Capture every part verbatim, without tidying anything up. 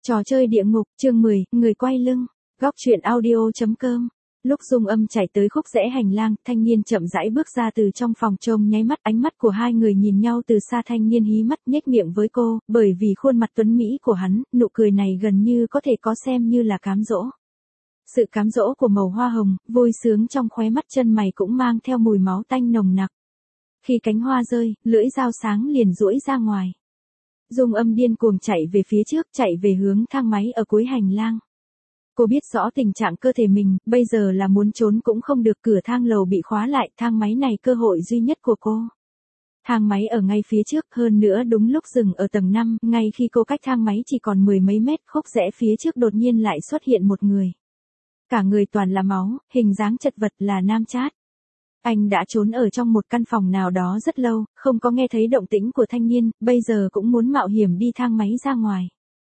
Trò chơi địa ngục, chương mười, người quay lưng. Góc truyện audio.com. Lúc Dung Âm chạy tới khúc rẽ hành lang, thanh niên chậm rãi bước ra từ trong phòng trông nháy mắt, ánh mắt của hai người nhìn nhau từ xa, thanh niên hí mắt nhếch miệng với cô, bởi vì khuôn mặt tuấn mỹ của hắn, nụ cười này gần như có thể có xem như là cám dỗ. Sự cám dỗ của màu hoa hồng, vui sướng trong khóe mắt, chân mày cũng mang theo mùi máu tanh nồng nặc. Khi cánh hoa rơi, lưỡi dao sáng liền duỗi ra ngoài. Dung Âm điên cuồng chạy về phía trước, chạy về hướng thang máy ở cuối hành lang. Cô biết rõ tình trạng cơ thể mình, bây giờ là muốn trốn cũng không được, cửa thang lầu bị khóa lại, thang máy này cơ hội duy nhất của cô. Thang máy ở ngay phía trước, hơn nữa đúng lúc dừng ở tầng năm, ngay khi cô cách thang máy chỉ còn mười mấy mét, khúc rẽ phía trước đột nhiên lại xuất hiện một người. Cả người toàn là máu, hình dáng chật vật, là Nam Chát. Anh đã trốn ở trong một căn phòng nào đó rất lâu, không có nghe thấy động tĩnh của thanh niên, bây giờ cũng muốn mạo hiểm đi thang máy ra ngoài.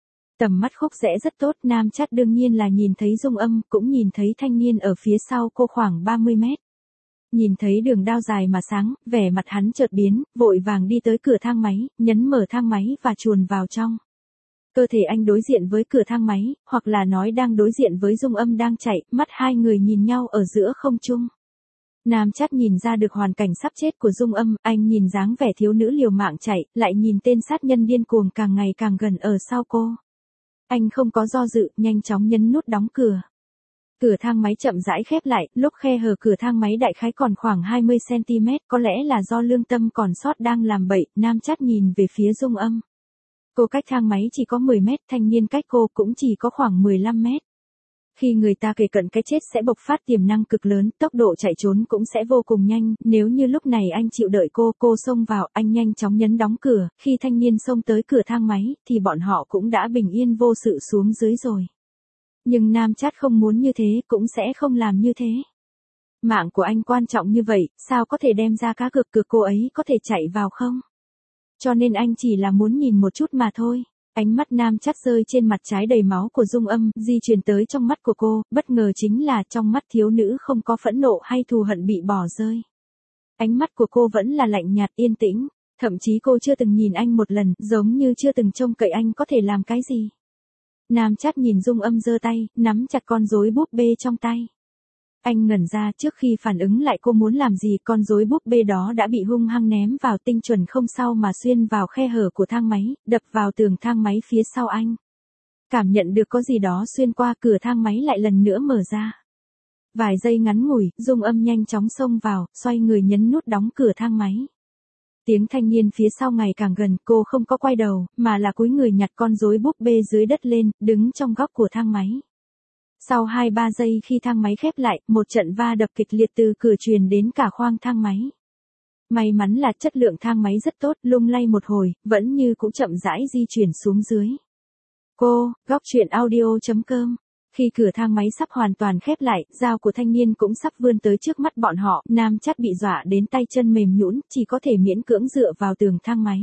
Tầm mắt khúc rẽ rất tốt, Nam Chát đương nhiên là nhìn thấy Dung Âm, cũng nhìn thấy thanh niên ở phía sau cô khoảng ba mươi mét. Nhìn thấy đường đao dài mà sáng, vẻ mặt hắn chợt biến, vội vàng đi tới cửa thang máy, nhấn mở thang máy và chuồn vào trong. Cơ thể anh đối diện với cửa thang máy, hoặc là nói đang đối diện với Dung Âm đang chạy, mắt hai người nhìn nhau ở giữa không trung. Nam Chát nhìn ra được hoàn cảnh sắp chết của Dung Âm, anh nhìn dáng vẻ thiếu nữ liều mạng chạy, lại nhìn tên sát nhân điên cuồng càng ngày càng gần ở sau cô. Anh không có do dự, nhanh chóng nhấn nút đóng cửa. Cửa thang máy chậm rãi khép lại, lúc khe hở cửa thang máy đại khái còn khoảng hai mươi xăng ti mét, có lẽ là do lương tâm còn sót đang làm bậy, Nam Chát nhìn về phía Dung Âm. Cô cách thang máy chỉ có mười mét, thanh niên cách cô cũng chỉ có khoảng mười lăm mét. Khi người ta kề cận cái chết sẽ bộc phát tiềm năng cực lớn, tốc độ chạy trốn cũng sẽ vô cùng nhanh, nếu như lúc này anh chịu đợi cô, cô xông vào, anh nhanh chóng nhấn đóng cửa, khi thanh niên xông tới cửa thang máy, thì bọn họ cũng đã bình yên vô sự xuống dưới rồi. Nhưng Nam Chát không muốn như thế, cũng sẽ không làm như thế. Mạng của anh quan trọng như vậy, sao có thể đem ra cá cược, cược cô ấy có thể chạy vào không? Cho nên anh chỉ là muốn nhìn một chút mà thôi. Ánh mắt Nam Chát rơi trên mặt trái đầy máu của Dung Âm, di chuyển tới trong mắt của cô, bất ngờ chính là trong mắt thiếu nữ không có phẫn nộ hay thù hận bị bỏ rơi. Ánh mắt của cô vẫn là lạnh nhạt yên tĩnh, thậm chí cô chưa từng nhìn anh một lần, giống như chưa từng trông cậy anh có thể làm cái gì. Nam Chát nhìn Dung Âm giơ tay, nắm chặt con rối búp bê trong tay. Anh ngẩn ra, trước khi phản ứng lại cô muốn làm gì, con rối búp bê đó đã bị hung hăng ném vào, tinh chuẩn không sao mà xuyên vào khe hở của thang máy, đập vào tường thang máy phía sau anh. Cảm nhận được có gì đó xuyên qua, cửa thang máy lại lần nữa mở ra. Vài giây ngắn ngủi, Dung Âm nhanh chóng xông vào, xoay người nhấn nút đóng cửa thang máy. Tiếng thanh niên phía sau ngày càng gần, cô không có quay đầu, mà là cúi người nhặt con rối búp bê dưới đất lên, đứng trong góc của thang máy. Sau hai ba giây khi thang máy khép lại, một trận va đập kịch liệt từ cửa truyền đến cả khoang thang máy. May mắn là chất lượng thang máy rất tốt, lung lay một hồi, vẫn như cũng chậm rãi di chuyển xuống dưới. Cô, góc truyện audio.com. Khi cửa thang máy sắp hoàn toàn khép lại, dao của thanh niên cũng sắp vươn tới trước mắt bọn họ, Nam Chát bị dọa đến tay chân mềm nhũn, chỉ có thể miễn cưỡng dựa vào tường thang máy.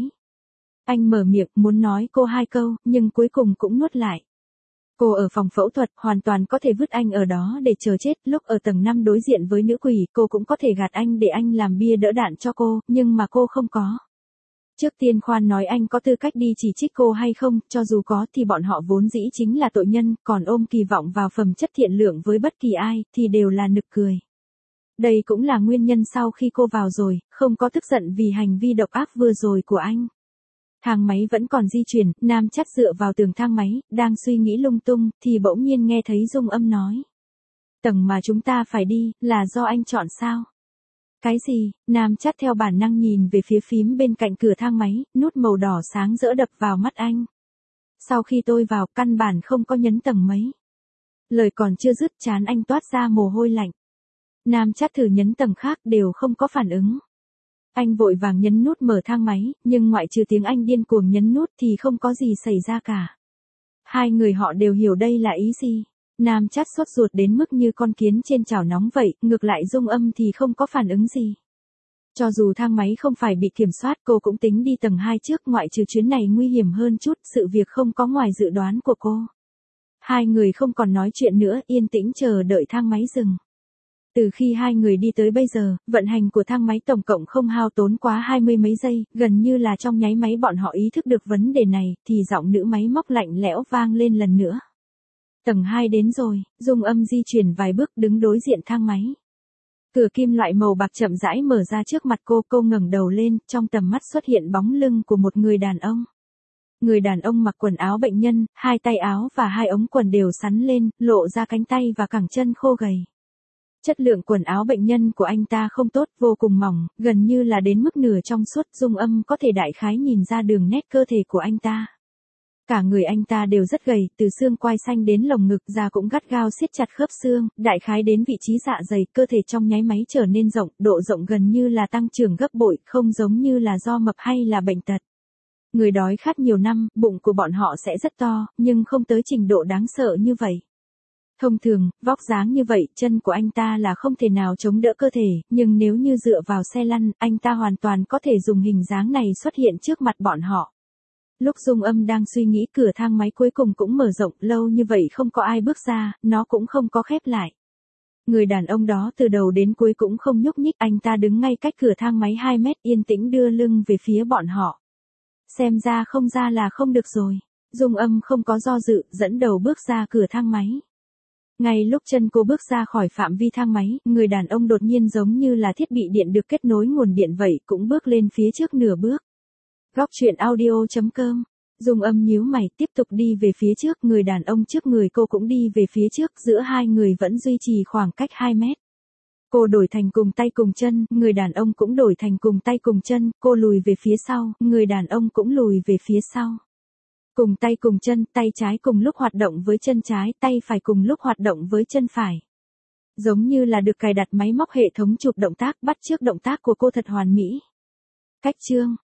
Anh mở miệng muốn nói cô hai câu, nhưng cuối cùng cũng nuốt lại. Cô ở phòng phẫu thuật, hoàn toàn có thể vứt anh ở đó để chờ chết, lúc ở tầng năm đối diện với nữ quỷ, cô cũng có thể gạt anh để anh làm bia đỡ đạn cho cô, nhưng mà cô không có. Trước tiên khoan nói anh có tư cách đi chỉ trích cô hay không, cho dù có thì bọn họ vốn dĩ chính là tội nhân, còn ôm kỳ vọng vào phẩm chất thiện lương với bất kỳ ai, thì đều là nực cười. Đây cũng là nguyên nhân sau khi cô vào rồi, không có tức giận vì hành vi độc ác vừa rồi của anh. Thang máy vẫn còn di chuyển, Nam Chát dựa vào tường thang máy, đang suy nghĩ lung tung, thì bỗng nhiên nghe thấy Dung Âm nói. Tầng mà chúng ta phải đi, là do anh chọn sao? Cái gì? Nam Chát theo bản năng nhìn về phía phím bên cạnh cửa thang máy, nút màu đỏ sáng rỡ đập vào mắt anh. Sau khi tôi vào, căn bản không có nhấn tầng mấy. Lời còn chưa dứt, trán anh toát ra mồ hôi lạnh. Nam Chát thử nhấn tầng khác, đều không có phản ứng. Anh vội vàng nhấn nút mở thang máy, nhưng ngoại trừ tiếng anh điên cuồng nhấn nút thì không có gì xảy ra cả. Hai người họ đều hiểu đây là ý gì. Nam Chát sốt ruột đến mức như con kiến trên chảo nóng vậy, ngược lại Dung Âm thì không có phản ứng gì. Cho dù thang máy không phải bị kiểm soát, cô cũng tính đi tầng hai trước, ngoại trừ chuyến này nguy hiểm hơn chút, sự việc không có ngoài dự đoán của cô. Hai người không còn nói chuyện nữa, yên tĩnh chờ đợi thang máy dừng. Từ khi hai người đi tới bây giờ, vận hành của thang máy tổng cộng không hao tốn quá hai mươi mấy giây, gần như là trong nháy máy bọn họ ý thức được vấn đề này, thì giọng nữ máy móc lạnh lẽo vang lên lần nữa. Tầng hai đến rồi, Dung Âm di chuyển vài bước đứng đối diện thang máy. Cửa kim loại màu bạc chậm rãi mở ra trước mặt cô, cô ngẩng đầu lên, trong tầm mắt xuất hiện bóng lưng của một người đàn ông. Người đàn ông mặc quần áo bệnh nhân, hai tay áo và hai ống quần đều xắn lên, lộ ra cánh tay và cẳng chân khô gầy. Chất lượng quần áo bệnh nhân của anh ta không tốt, vô cùng mỏng, gần như là đến mức nửa trong suốt. Dung Âm có thể đại khái nhìn ra đường nét cơ thể của anh ta. Cả người anh ta đều rất gầy, từ xương quai xanh đến lồng ngực, da cũng gắt gao siết chặt khớp xương, đại khái đến vị trí dạ dày, cơ thể trong nháy máy trở nên rộng, độ rộng gần như là tăng trưởng gấp bội, không giống như là do mập hay là bệnh tật. Người đói khát nhiều năm, bụng của bọn họ sẽ rất to, nhưng không tới trình độ đáng sợ như vậy. Thông thường, vóc dáng như vậy, chân của anh ta là không thể nào chống đỡ cơ thể, nhưng nếu như dựa vào xe lăn, anh ta hoàn toàn có thể dùng hình dáng này xuất hiện trước mặt bọn họ. Lúc Dung Âm đang suy nghĩ, cửa thang máy cuối cùng cũng mở rộng, lâu như vậy không có ai bước ra, nó cũng không có khép lại. Người đàn ông đó từ đầu đến cuối cũng không nhúc nhích, anh ta đứng ngay cách cửa thang máy hai mét, yên tĩnh đưa lưng về phía bọn họ. Xem ra không ra là không được rồi. Dung Âm không có do dự, dẫn đầu bước ra cửa thang máy. Ngay lúc chân cô bước ra khỏi phạm vi thang máy, người đàn ông đột nhiên giống như là thiết bị điện được kết nối nguồn điện vậy, cũng bước lên phía trước nửa bước. Góc truyện audio chấm com. Dung Âm nhíu mày, tiếp tục đi về phía trước, người đàn ông trước người cô cũng đi về phía trước, giữa hai người vẫn duy trì khoảng cách hai mét. Cô đổi thành cùng tay cùng chân, người đàn ông cũng đổi thành cùng tay cùng chân, cô lùi về phía sau, người đàn ông cũng lùi về phía sau. Cùng tay cùng chân, tay trái cùng lúc hoạt động với chân trái, tay phải cùng lúc hoạt động với chân phải. Giống như là được cài đặt máy móc hệ thống chụp động tác, bắt chước động tác của cô thật hoàn mỹ. Cách chương